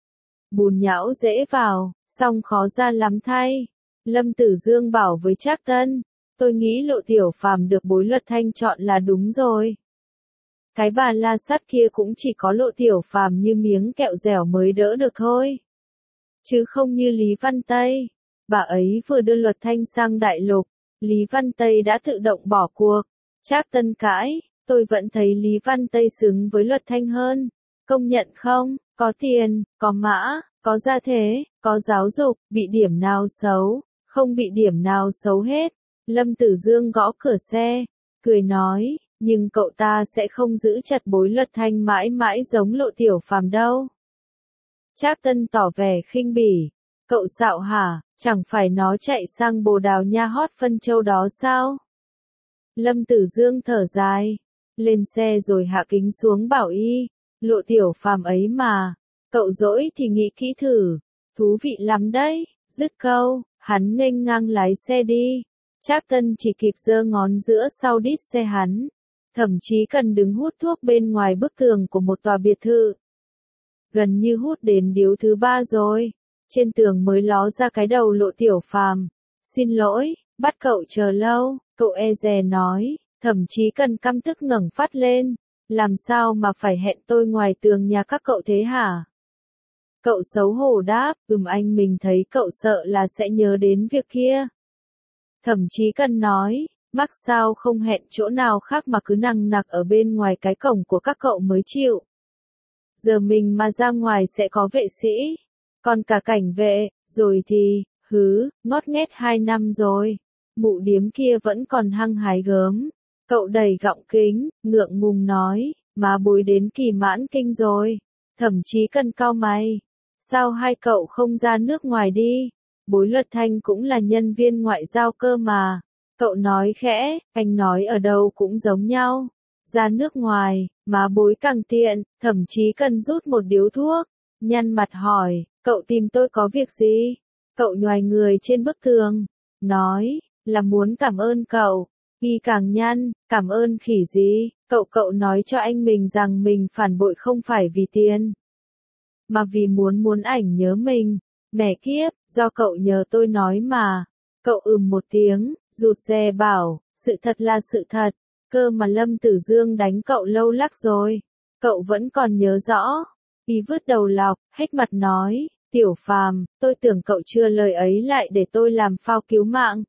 Bùn nhão dễ vào, song khó ra lắm thay. Lâm Tử Dương bảo với Trác Tân, tôi nghĩ Lộ Tiểu Phàm được Bối Luật Thanh chọn là đúng rồi. Cái bà la sát kia cũng chỉ có Lộ Tiểu Phàm như miếng kẹo dẻo mới đỡ được thôi. Chứ không như Lý Văn Tây. Bà ấy vừa đưa Luật Thanh sang đại lục, Lý Văn Tây đã tự động bỏ cuộc. Trác Tân cãi, tôi vẫn thấy Lý Văn Tây xứng với Luật Thanh hơn. Công nhận không, có tiền, có mã, có gia thế, có giáo dục, bị điểm nào xấu, không bị điểm nào xấu hết. Lâm Tử Dương gõ cửa xe, cười nói, nhưng cậu ta sẽ không giữ chặt Bối Luật Thanh mãi mãi giống Lộ Tiểu Phàm đâu. Trác Tân tỏ vẻ khinh bỉ, cậu xạo hả, chẳng phải nó chạy sang Bồ Đào Nha hót phân châu đó sao? Lâm Tử Dương thở dài, lên xe rồi hạ kính xuống bảo y, Lộ Tiểu Phàm ấy mà, cậu dỗi thì nghĩ kỹ thử, thú vị lắm đấy, dứt câu, hắn nghênh ngang lái xe đi. Trác Tân chỉ kịp giơ ngón giữa sau đít xe hắn, thậm chí cần đứng hút thuốc bên ngoài bức tường của một tòa biệt thự. Gần như hút đến điếu thứ ba rồi, trên tường mới ló ra cái đầu Lộ Tiểu Phàm. Xin lỗi, bắt cậu chờ lâu, cậu e dè nói, thậm chí cần căm tức ngẩng phát lên, làm sao mà phải hẹn tôi ngoài tường nhà các cậu thế hả? Cậu xấu hổ đáp, ừm anh mình thấy cậu sợ là sẽ nhớ đến việc kia. Thậm chí cần nói, mắc sao không hẹn chỗ nào khác mà cứ nằng nặc ở bên ngoài cái cổng của các cậu mới chịu. Giờ mình mà ra ngoài sẽ có vệ sĩ, còn cả cảnh vệ, rồi thì, hứ, ngót nghét hai năm rồi. Mụ điếm kia vẫn còn hăng hái gớm. Cậu đầy gọng kính, ngượng ngùng nói, má Bối đến kỳ mãn kinh rồi. Thậm chí cần cau mày. Sao hai cậu không ra nước ngoài đi? Bối Luật Thanh cũng là nhân viên ngoại giao cơ mà. Cậu nói khẽ, anh nói ở đâu cũng giống nhau. Ra nước ngoài, má Bối càng tiện, thậm chí cần rút một điếu thuốc. Nhăn mặt hỏi, cậu tìm tôi có việc gì? Cậu nhoài người trên bức tường, nói, là muốn cảm ơn cậu. Y càng nhăn, cảm ơn khỉ gì, cậu cậu nói cho anh mình rằng mình phản bội không phải vì tiền, mà vì muốn muốn ảnh nhớ mình. Mẹ kiếp, do cậu nhờ tôi nói mà. Cậu ừm một tiếng, rụt rè bảo, sự thật là sự thật, cơ mà Lâm Tử Dương đánh cậu lâu lắc rồi. Cậu vẫn còn nhớ rõ. Y vứt đầu lọc, hết mặt nói, Tiểu Phàm, tôi tưởng cậu chưa lời ấy lại để tôi làm phao cứu mạng.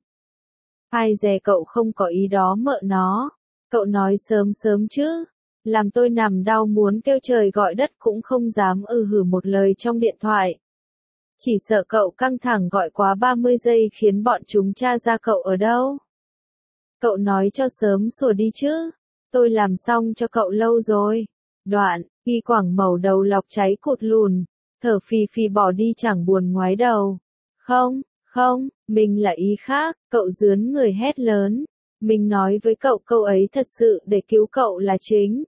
Ai dè cậu không có ý đó mợ nó. Cậu nói sớm sớm chứ. Làm tôi nằm đau muốn kêu trời gọi đất cũng không dám ừ hử một lời trong điện thoại. Chỉ sợ cậu căng thẳng gọi quá ba mươi giây khiến bọn chúng tra ra cậu ở đâu. Cậu nói cho sớm sủa đi chứ. Tôi làm xong cho cậu lâu rồi. Đoạn, Y quẳng mẩu đầu lọc cháy cụt lùn. Thở phì phì bỏ đi chẳng buồn ngoái đầu. Không, không, mình là ý khác, cậu dướn người hét lớn. Mình nói với cậu câu ấy thật sự để cứu cậu là chính.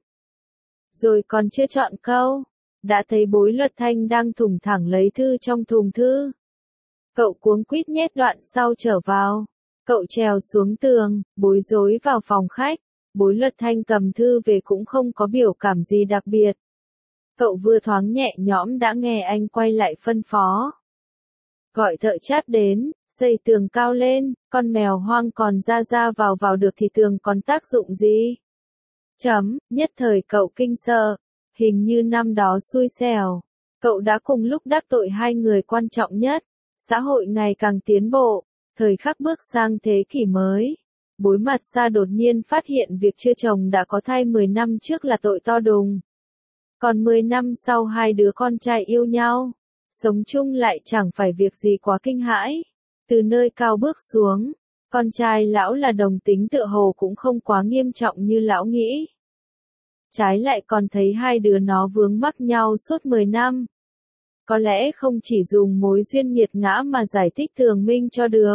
Rồi còn chưa chọn câu. Đã thấy Bối Luật Thanh đang thủng thẳng lấy thư trong thùng thư. Cậu cuống quýt nhét đoạn sau trở vào. Cậu trèo xuống tường, bối rối vào phòng khách. Bối Luật Thanh cầm thư về cũng không có biểu cảm gì đặc biệt. Cậu vừa thoáng nhẹ nhõm đã nghe anh quay lại phân phó. Gọi thợ chát đến, xây tường cao lên, con mèo hoang còn ra ra vào vào được thì tường còn tác dụng gì? Chấm, nhất thời cậu kinh sợ, hình như năm đó xui xẻo. Cậu đã cùng lúc đắc tội hai người quan trọng nhất. Xã hội ngày càng tiến bộ, thời khắc bước sang thế kỷ mới. Bối mặt xa đột nhiên phát hiện việc chưa chồng đã có thai mười năm trước là tội to đùng. Còn mười năm sau hai đứa con trai yêu nhau, sống chung lại chẳng phải việc gì quá kinh hãi. Từ nơi cao bước xuống, con trai lão là đồng tính tựa hồ cũng không quá nghiêm trọng như lão nghĩ. Trái lại còn thấy hai đứa nó vướng mắc nhau suốt mười năm. Có lẽ không chỉ dùng mối duyên nghiệt ngã mà giải thích tường minh cho được.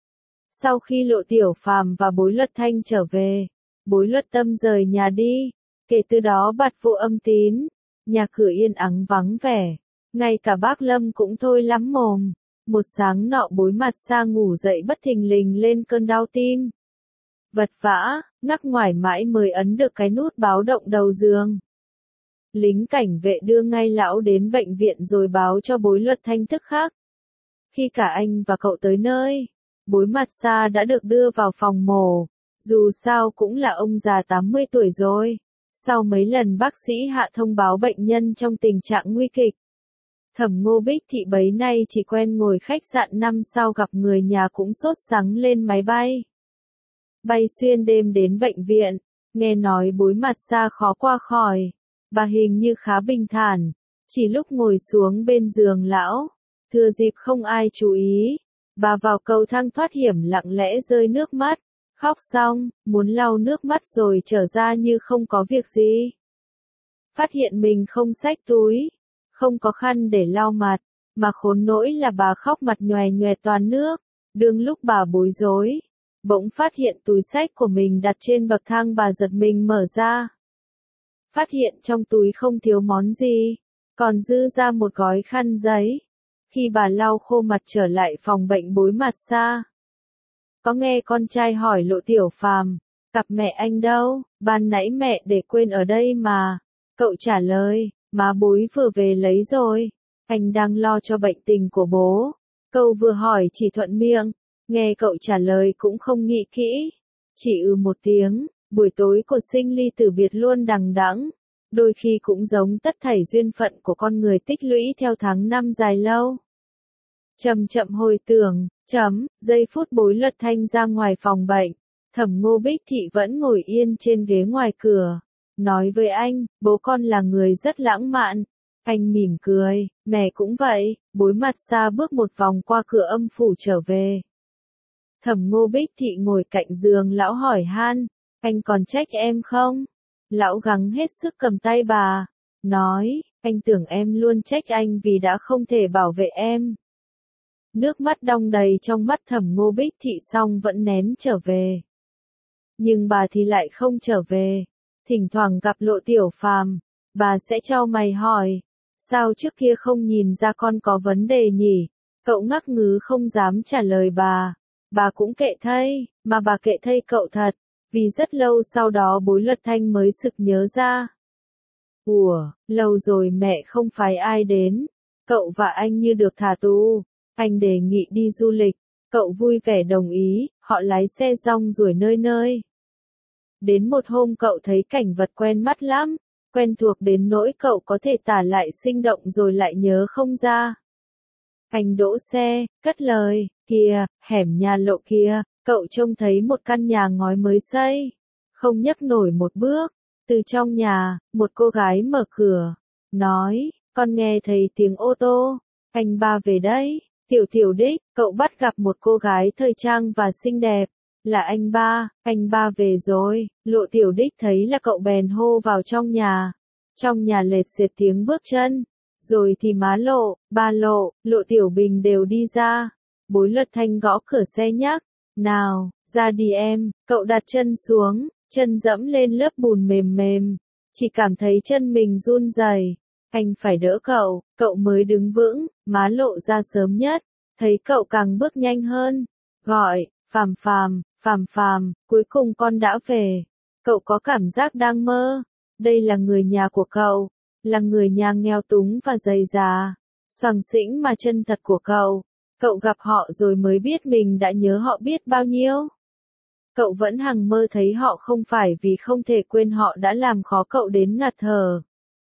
Sau khi Lộ Tiểu Phàm và Bối Luật Thanh trở về, Bối Luật Tâm rời nhà đi, kể từ đó bặt vô âm tín, nhà cửa yên ắng vắng vẻ, ngay cả bác Lâm cũng thôi lắm mồm. Một sáng nọ Bối mặt xa ngủ dậy bất thình lình lên cơn đau tim. Vật vã, ngắc ngoải mãi mới ấn được cái nút báo động đầu giường. Lính cảnh vệ đưa ngay lão đến bệnh viện rồi báo cho Bối Luật Thanh tức khắc. Khi cả anh và cậu tới nơi, Bối mặt xa đã được đưa vào phòng mổ, dù sao cũng là ông già tám mươi tuổi rồi. Sau mấy lần bác sĩ hạ thông báo bệnh nhân trong tình trạng nguy kịch, Thẩm Ngô Bích Thị bấy nay chỉ quen ngồi khách sạn năm sao gặp người nhà cũng sốt sắng lên máy bay. Bay xuyên đêm đến bệnh viện, nghe nói Bối mặt xa khó qua khỏi. Bà hình như khá bình thản, chỉ lúc ngồi xuống bên giường lão, thừa dịp không ai chú ý, bà vào cầu thang thoát hiểm lặng lẽ rơi nước mắt, khóc xong, muốn lau nước mắt rồi trở ra như không có việc gì. Phát hiện mình không xách túi, không có khăn để lau mặt, mà khốn nỗi là bà khóc mặt nhòe nhòe toàn nước. Đương lúc bà bối rối, bỗng phát hiện túi xách của mình đặt trên bậc thang, bà giật mình mở ra. Phát hiện trong túi không thiếu món gì, còn dư ra một gói khăn giấy. Khi bà lau khô mặt trở lại phòng bệnh Bối mặt xa, có nghe con trai hỏi Lộ Tiểu Phàm, cặp mẹ anh đâu, ban nãy mẹ để quên ở đây mà. Cậu trả lời, má Bối vừa về lấy rồi, anh đang lo cho bệnh tình của bố. Câu vừa hỏi chỉ thuận miệng, nghe cậu trả lời cũng không nghĩ kỹ, chỉ ừ một tiếng. Buổi tối của sinh ly tử biệt luôn đằng đẵng, đôi khi cũng giống tất thảy duyên phận của con người tích lũy theo tháng năm dài lâu. Chậm chậm hồi tưởng, chấm, giây phút Bối Luật Thanh ra ngoài phòng bệnh, Thẩm Ngô Bích Thị vẫn ngồi yên trên ghế ngoài cửa, nói với anh, bố con là người rất lãng mạn. Anh mỉm cười, mẹ cũng vậy. Bối mặt xa bước một vòng qua cửa âm phủ trở về. Thẩm Ngô Bích Thị ngồi cạnh giường lão hỏi han, anh còn trách em không? Lão gắng hết sức cầm tay bà, nói, anh tưởng em luôn trách anh vì đã không thể bảo vệ em. Nước mắt đong đầy trong mắt Thẩm Ngô Bích Thị xong vẫn nén trở về. Nhưng bà thì lại không trở về. Thỉnh thoảng gặp Lộ Tiểu Phàm, bà sẽ chau mày hỏi, sao trước kia không nhìn ra con có vấn đề nhỉ? Cậu ngắc ngứ không dám trả lời bà. Bà cũng kệ thây, mà bà kệ thây cậu thật. Vì rất lâu sau đó Bối Luật Thanh mới sực nhớ ra. Ủa, lâu rồi mẹ không phái ai đến. Cậu và anh như được thả tù. Anh đề nghị đi du lịch. Cậu vui vẻ đồng ý, họ lái xe rong ruổi nơi nơi. Đến một hôm cậu thấy cảnh vật quen mắt lắm. Quen thuộc đến nỗi cậu có thể tả lại sinh động rồi lại nhớ không ra. Anh đỗ xe, cất lời, kìa, hẻm nhà Lộ kia. Cậu trông thấy một căn nhà ngói mới xây, không nhấc nổi một bước. Từ trong nhà, một cô gái mở cửa, nói, con nghe thấy tiếng ô tô, anh ba về đây. Tiểu Tiểu Đích, cậu bắt gặp một cô gái thời trang và xinh đẹp, là anh ba, anh ba về rồi. Lộ Tiểu Đích thấy là cậu bèn hô vào trong nhà. Trong nhà lệt xệt tiếng bước chân, rồi thì má Lộ, ba Lộ, Lộ Tiểu Bình đều đi ra. Bối Luật Thanh gõ cửa xe nhắc. Nào, ra đi em. Cậu đặt chân xuống, chân dẫm lên lớp bùn mềm mềm, chỉ cảm thấy chân mình run rẩy. Anh phải đỡ cậu, cậu mới đứng vững. Má Lộ ra sớm nhất, thấy cậu càng bước nhanh hơn, gọi, Phàm Phàm, Phàm Phàm, cuối cùng con đã về. Cậu có cảm giác đang mơ. Đây là người nhà của cậu, là người nhà nghèo túng và dày già, xoàng xĩnh mà chân thật của cậu. Cậu gặp họ rồi mới biết mình đã nhớ họ biết bao nhiêu. Cậu vẫn hằng mơ thấy họ không phải vì không thể quên họ đã làm khó cậu đến ngạt thở.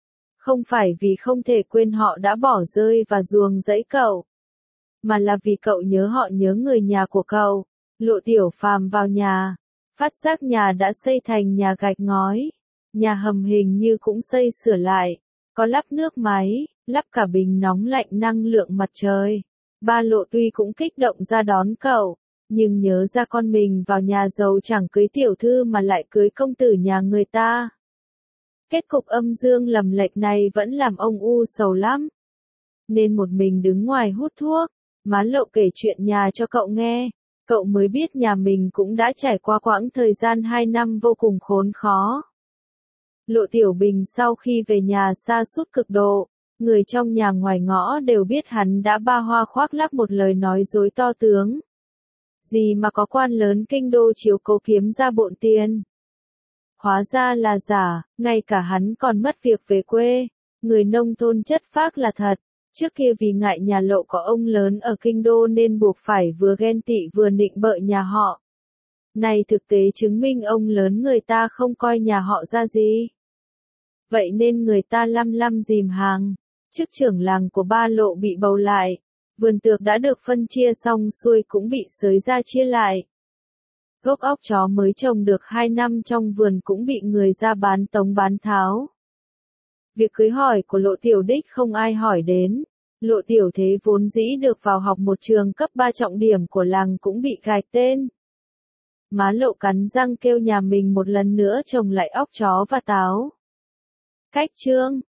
Không phải vì không thể quên họ đã bỏ rơi và ruồng rẫy cậu, mà là vì cậu nhớ họ, nhớ người nhà của cậu. Lộ Tiểu Phàm vào nhà, phát giác nhà đã xây thành nhà gạch ngói. Nhà hầm hình như cũng xây sửa lại, có lắp nước máy, lắp cả bình nóng lạnh năng lượng mặt trời. Ba Lộ tuy cũng kích động ra đón cậu, nhưng nhớ ra con mình vào nhà giàu chẳng cưới tiểu thư mà lại cưới công tử nhà người ta. Kết cục âm dương lầm lệch này vẫn làm ông u sầu lắm. Nên một mình đứng ngoài hút thuốc, má Lộ kể chuyện nhà cho cậu nghe. Cậu mới biết nhà mình cũng đã trải qua quãng thời gian hai năm vô cùng khốn khó. Lộ Tiểu Bình sau khi về nhà sa sút cực độ, người trong nhà ngoài ngõ đều biết hắn đã ba hoa khoác lác một lời nói dối to tướng. Gì mà có quan lớn kinh đô chiếu cố kiếm ra bộn tiền. Hóa ra là giả, ngay cả hắn còn mất việc về quê. Người nông thôn chất phác là thật. Trước kia vì ngại nhà Lộ có ông lớn ở kinh đô nên buộc phải vừa ghen tị vừa nịnh bợ nhà họ. Này thực tế chứng minh ông lớn người ta không coi nhà họ ra gì. Vậy nên người ta lăm lăm dìm hàng. Chức trưởng làng của ba Lộ bị bầu lại. Vườn tược đã được phân chia xong xuôi cũng bị xới ra chia lại. Gốc óc chó mới trồng được hai năm trong vườn cũng bị người ra bán tống bán tháo. Việc cưới hỏi của Lộ Tiểu Đích không ai hỏi đến. Lộ Tiểu Thế vốn dĩ được vào học một trường cấp ba trọng điểm của làng cũng bị gạch tên. Má Lộ cắn răng kêu nhà mình một lần nữa trồng lại óc chó và táo. Cách chương